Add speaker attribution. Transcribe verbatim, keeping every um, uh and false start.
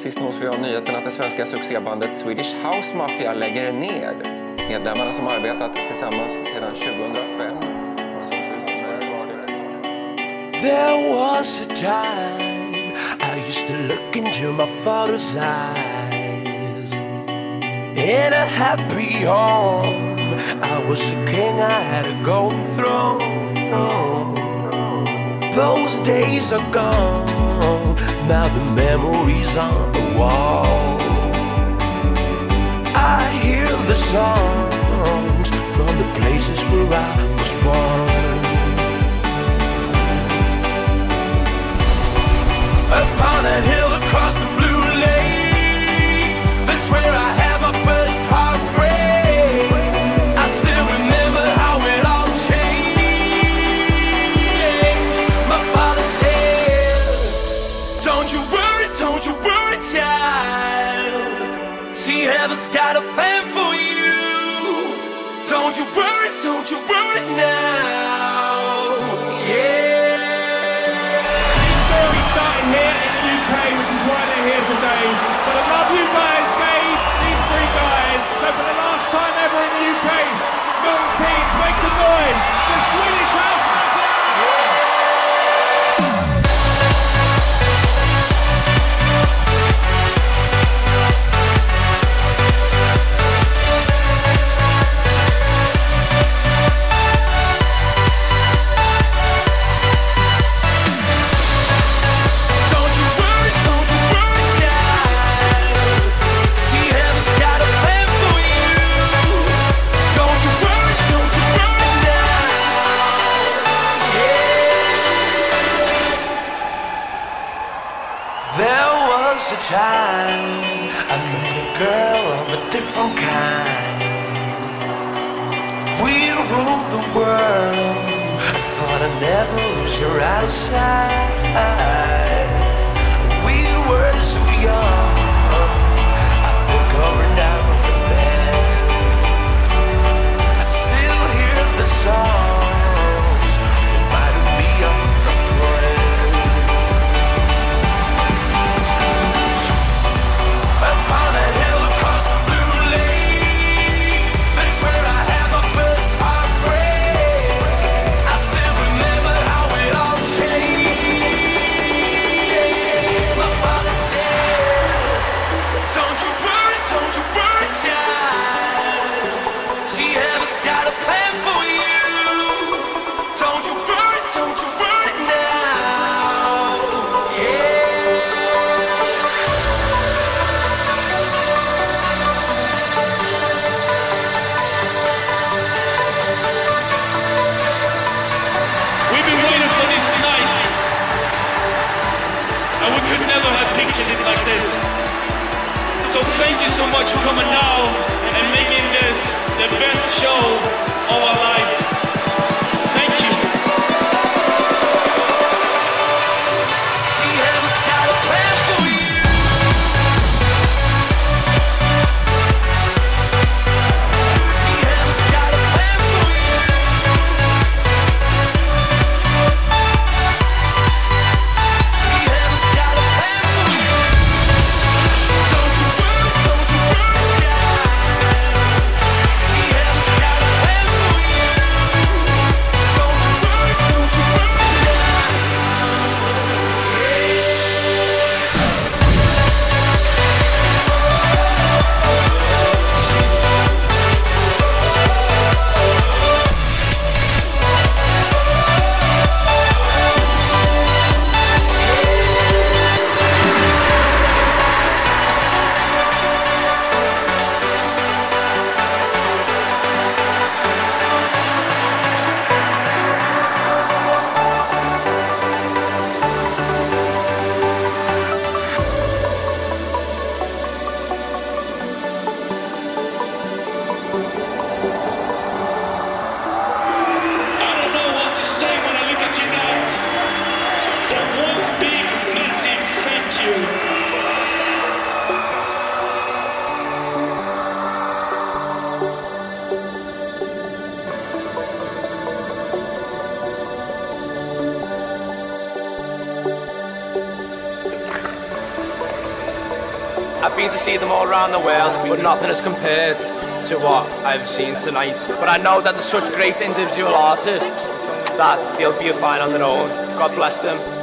Speaker 1: Sist nås vi av nyheten att det svenska succébandet Swedish House Mafia lägger ner. Medlemmarna som arbetat tillsammans sedan tjugohundrafem.
Speaker 2: There was a time I used to look into my father's eyes. In a happy home, I was a king, I had a golden throne. Those days are gone, now the memories on the wall. I hear the songs from the places where I was born. Upon that hill across the blue lake, that's where I had my first heartbreak. I still remember how it all changed. My father said, don't you worry, don't you worry, child. See, heaven's got a plan for you. Don't you worry, don't you worry now. Yeah.
Speaker 3: Starting here in the U K, which is why they're here today. But I love you guys gave these three guys. So for the last time ever in the U K, Milton Keynes, make some noise. The Swedish House Mafia.
Speaker 2: A time I met a girl of a different kind. We ruled the world. I thought I'd never lose her out of sight. We were so young. I think of her now and then. I still hear the songs reminding me of a friend. Upon that hill across the blue lake, that's where I had my first heartbreak. I still remember how it all changed. My father said, don't you worry, don't you worry, child. See, heaven's got a plan for you. Don't you worry, don't you worry now. Yeah.
Speaker 4: It like this. So thank you so much for coming now and making this the best show of our life. Thank you.
Speaker 2: See, heaven's got a plan for you. See, heaven's got a plan for you. See, heaven's got a plan for you. Don't you worry, don't you worry, child. See, heaven's
Speaker 5: I've been to see them all around the world, but nothing is compared to what I've seen tonight. But I know that they're such great individual artists that they'll be fine on their own. God bless them.